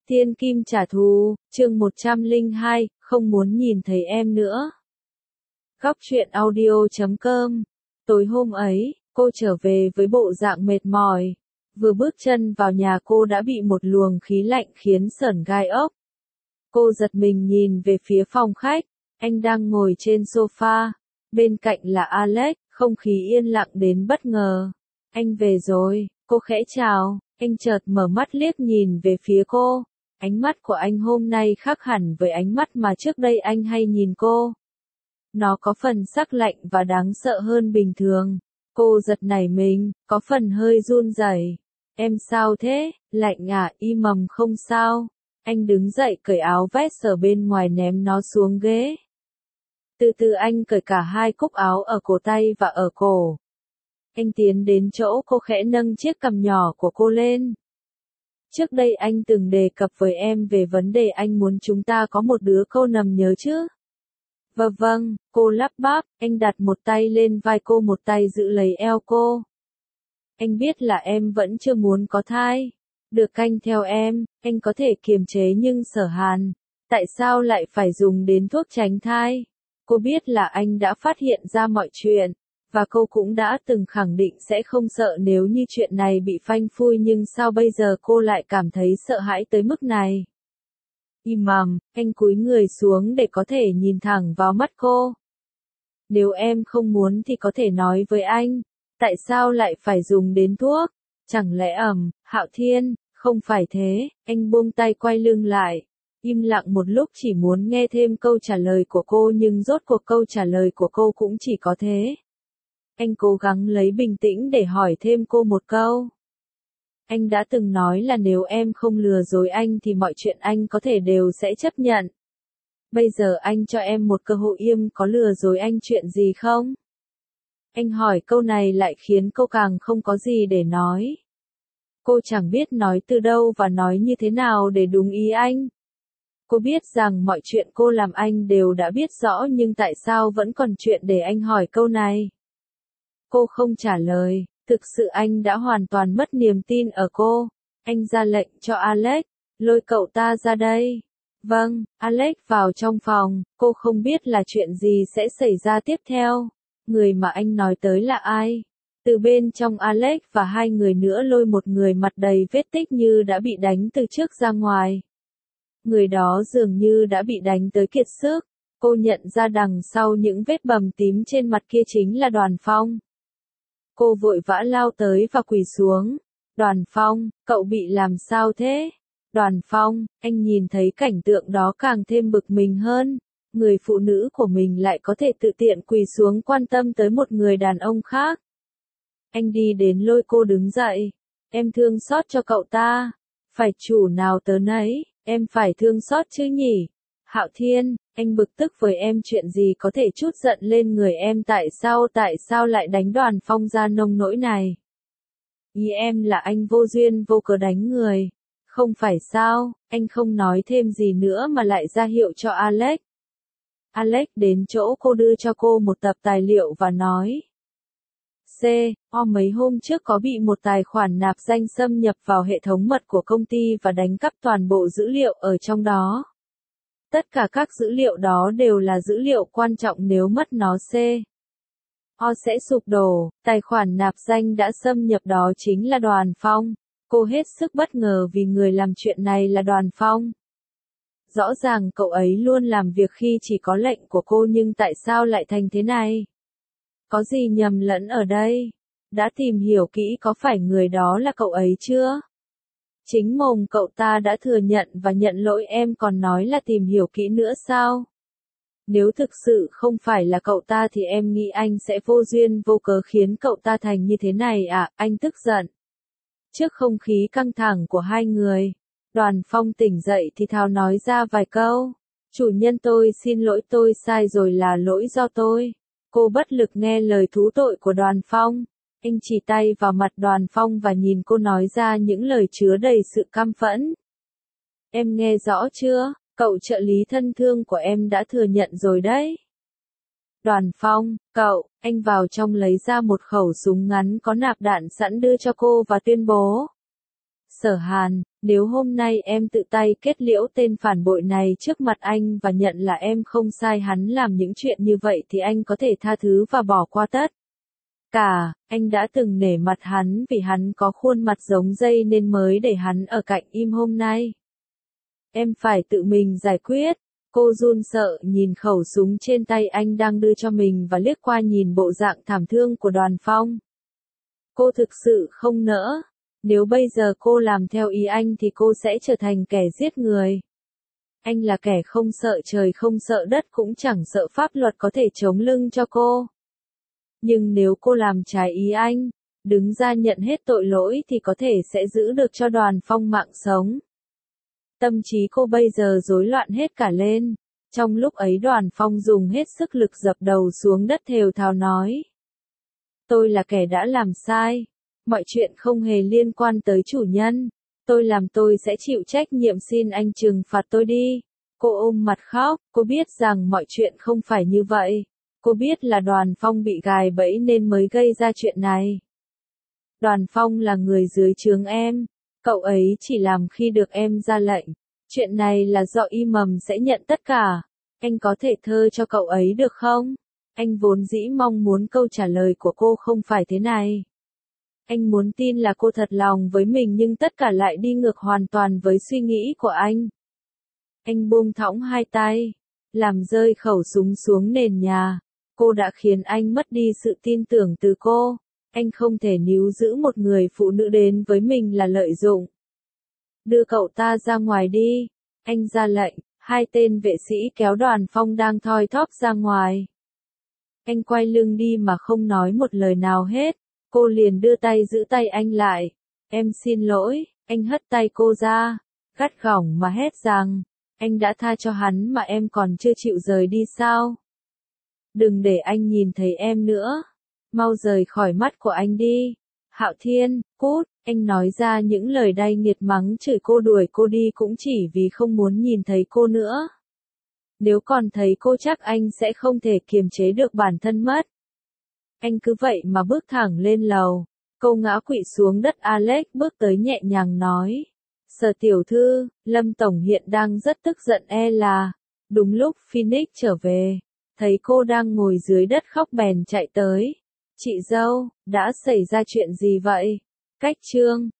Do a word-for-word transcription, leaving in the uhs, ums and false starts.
Thiên kim trả thù, chương một trăm lẻ hai, không muốn nhìn thấy em nữa. Góc truyện audio chấm com. Tối hôm ấy, cô trở về với bộ dạng mệt mỏi. Vừa bước chân vào nhà cô đã bị một luồng khí lạnh khiến sởn gai ốc. Cô giật mình nhìn về phía phòng khách, anh đang ngồi trên sofa. Bên cạnh là Alex, không khí yên lặng đến bất ngờ. Anh về rồi, cô khẽ chào, anh chợt mở mắt liếc nhìn về phía cô. Ánh mắt của anh hôm nay khác hẳn với ánh mắt mà trước đây anh hay nhìn cô. Nó có phần sắc lạnh và đáng sợ hơn bình thường. Cô giật nảy mình, có phần hơi run rẩy. Em sao thế? Lạnh à? Im mầm không sao. Anh đứng dậy cởi áo vest ở bên ngoài ném nó xuống ghế. Từ từ anh cởi cả hai cúc áo ở cổ tay và ở cổ. Anh tiến đến chỗ cô khẽ nâng chiếc cằm nhỏ của cô lên. Trước đây anh từng đề cập với em về vấn đề anh muốn chúng ta có một đứa câu nằm nhớ chứ? Vâng vâng, cô lắp bắp, anh đặt một tay lên vai cô một tay giữ lấy eo cô. Anh biết là em vẫn chưa muốn có thai. Được anh theo em, anh có thể kiềm chế nhưng Sở Hàn, tại sao lại phải dùng đến thuốc tránh thai? Cô biết là anh đã phát hiện ra mọi chuyện. Và cô cũng đã từng khẳng định sẽ không sợ nếu như chuyện này bị phanh phui, nhưng sao bây giờ cô lại cảm thấy sợ hãi tới mức này? Im mầm, anh cúi người xuống để có thể nhìn thẳng vào mắt cô. Nếu em không muốn thì có thể nói với anh, tại sao lại phải dùng đến thuốc? Chẳng lẽ ầm, Hạo Thiên, không phải thế, anh buông tay quay lưng lại. Im lặng một lúc chỉ muốn nghe thêm câu trả lời của cô, nhưng rốt cuộc câu trả lời của cô cũng chỉ có thế. Anh cố gắng lấy bình tĩnh để hỏi thêm cô một câu. Anh đã từng nói là nếu em không lừa dối anh thì mọi chuyện anh có thể đều sẽ chấp nhận. Bây giờ anh cho em một cơ hội, em có lừa dối anh chuyện gì không? Anh hỏi câu này lại khiến cô càng không có gì để nói. Cô chẳng biết nói từ đâu và nói như thế nào để đúng ý anh. Cô biết rằng mọi chuyện cô làm anh đều đã biết rõ, nhưng tại sao vẫn còn chuyện để anh hỏi câu này? Cô không trả lời, thực sự anh đã hoàn toàn mất niềm tin ở cô. Anh ra lệnh cho Alex, lôi cậu ta ra đây. Vâng, Alex vào trong phòng, cô không biết là chuyện gì sẽ xảy ra tiếp theo. Người mà anh nói tới là ai? Từ bên trong Alex và hai người nữa lôi một người mặt đầy vết tích như đã bị đánh từ trước ra ngoài. Người đó dường như đã bị đánh tới kiệt sức. Cô nhận ra đằng sau những vết bầm tím trên mặt kia chính là Đoàn Phong. Cô vội vã lao tới và quỳ xuống. Đoàn Phong, cậu bị làm sao thế? Đoàn Phong, anh nhìn thấy cảnh tượng đó càng thêm bực mình hơn. Người phụ nữ của mình lại có thể tự tiện quỳ xuống quan tâm tới một người đàn ông khác. Anh đi đến lôi cô đứng dậy. Em thương xót cho cậu ta. Phải chủ nào tớ nấy, em phải thương xót chứ nhỉ? Hạo Thiên, anh bực tức với em chuyện gì có thể trút giận lên người em, tại sao tại sao lại đánh Đoàn Phong ra nông nỗi này? Ý em là anh vô duyên vô cớ đánh người. Không phải sao? Anh không nói thêm gì nữa mà lại ra hiệu cho Alex. Alex đến chỗ cô đưa cho cô một tập tài liệu và nói. C. O mấy hôm trước có bị một tài khoản nạp danh xâm nhập vào hệ thống mật của công ty và đánh cắp toàn bộ dữ liệu ở trong đó. Tất cả các dữ liệu đó đều là dữ liệu quan trọng, nếu mất nó C. O sẽ sụp đổ. Tài khoản nạp danh đã xâm nhập đó chính là Đoàn Phong. Cô hết sức bất ngờ vì người làm chuyện này là Đoàn Phong. Rõ ràng cậu ấy luôn làm việc khi chỉ có lệnh của cô, nhưng tại sao lại thành thế này? Có gì nhầm lẫn ở đây? Đã tìm hiểu kỹ có phải người đó là cậu ấy chưa? Chính mồm cậu ta đã thừa nhận và nhận lỗi, em còn nói là tìm hiểu kỹ nữa sao? Nếu thực sự không phải là cậu ta thì em nghĩ anh sẽ vô duyên vô cớ khiến cậu ta thành như thế này à? Anh tức giận. Trước không khí căng thẳng của hai người, Đoàn Phong tỉnh dậy thì thào nói ra vài câu. Chủ nhân, tôi xin lỗi, tôi sai rồi, là lỗi do tôi. Cô bất lực nghe lời thú tội của Đoàn Phong. Anh chỉ tay vào mặt Đoàn Phong và nhìn cô nói ra những lời chứa đầy sự căm phẫn. Em nghe rõ chưa? Cậu trợ lý thân thương của em đã thừa nhận rồi đấy. Đoàn Phong, cậu, anh vào trong lấy ra một khẩu súng ngắn có nạp đạn sẵn đưa cho cô và tuyên bố. Sở Hàn, nếu hôm nay em tự tay kết liễu tên phản bội này trước mặt anh và nhận là em không sai hắn làm những chuyện như vậy thì anh có thể tha thứ và bỏ qua tất cả. Anh đã từng nể mặt hắn vì hắn có khuôn mặt giống dây nên mới để hắn ở cạnh im hôm nay. Em phải tự mình giải quyết. Cô run sợ nhìn khẩu súng trên tay anh đang đưa cho mình và liếc qua nhìn bộ dạng thảm thương của Đoàn Phong. Cô thực sự không nỡ. Nếu bây giờ cô làm theo ý anh thì cô sẽ trở thành kẻ giết người. Anh là kẻ không sợ trời không sợ đất cũng chẳng sợ pháp luật có thể chống lưng cho cô. Nhưng nếu cô làm trái ý anh, đứng ra nhận hết tội lỗi thì có thể sẽ giữ được cho Đoàn Phong mạng sống. Tâm trí cô bây giờ rối loạn hết cả lên. Trong lúc ấy Đoàn Phong dùng hết sức lực dập đầu xuống đất thều thào nói. Tôi là kẻ đã làm sai. Mọi chuyện không hề liên quan tới chủ nhân. Tôi làm tôi sẽ chịu trách nhiệm, xin anh trừng phạt tôi đi. Cô ôm mặt khóc, cô biết rằng mọi chuyện không phải như vậy. Cô biết là Đoàn Phong bị gài bẫy nên mới gây ra chuyện này. Đoàn Phong là người dưới trướng em. Cậu ấy chỉ làm khi được em ra lệnh. Chuyện này là do Y Mầm sẽ nhận tất cả. Anh có thể thơ cho cậu ấy được không? Anh vốn dĩ mong muốn câu trả lời của cô không phải thế này. Anh muốn tin là cô thật lòng với mình nhưng tất cả lại đi ngược hoàn toàn với suy nghĩ của anh. Anh buông thõng hai tay, làm rơi khẩu súng xuống nền nhà. Cô đã khiến anh mất đi sự tin tưởng từ cô. Anh không thể níu giữ một người phụ nữ đến với mình là lợi dụng. Đưa cậu ta ra ngoài đi. Anh ra lệnh, hai tên vệ sĩ kéo Đoàn Phong đang thoi thóp ra ngoài. Anh quay lưng đi mà không nói một lời nào hết. Cô liền đưa tay giữ tay anh lại. Em xin lỗi, anh hất tay cô ra, gắt gỏng mà hét rằng, anh đã tha cho hắn mà em còn chưa chịu rời đi sao? Đừng để anh nhìn thấy em nữa. Mau rời khỏi mắt của anh đi. Hạo Thiên, cút, anh nói ra những lời đay nghiệt mắng chửi cô đuổi cô đi cũng chỉ vì không muốn nhìn thấy cô nữa. Nếu còn thấy cô chắc anh sẽ không thể kiềm chế được bản thân mất. Anh cứ vậy mà bước thẳng lên lầu. Cô ngã quỵ xuống đất. Alex bước tới nhẹ nhàng nói. Sở tiểu thư, Lâm Tổng hiện đang rất tức giận e là. Đúng lúc Phoenix trở về. Thấy cô đang ngồi dưới đất khóc bèn chạy tới. Chị dâu, đã xảy ra chuyện gì vậy? Cách chương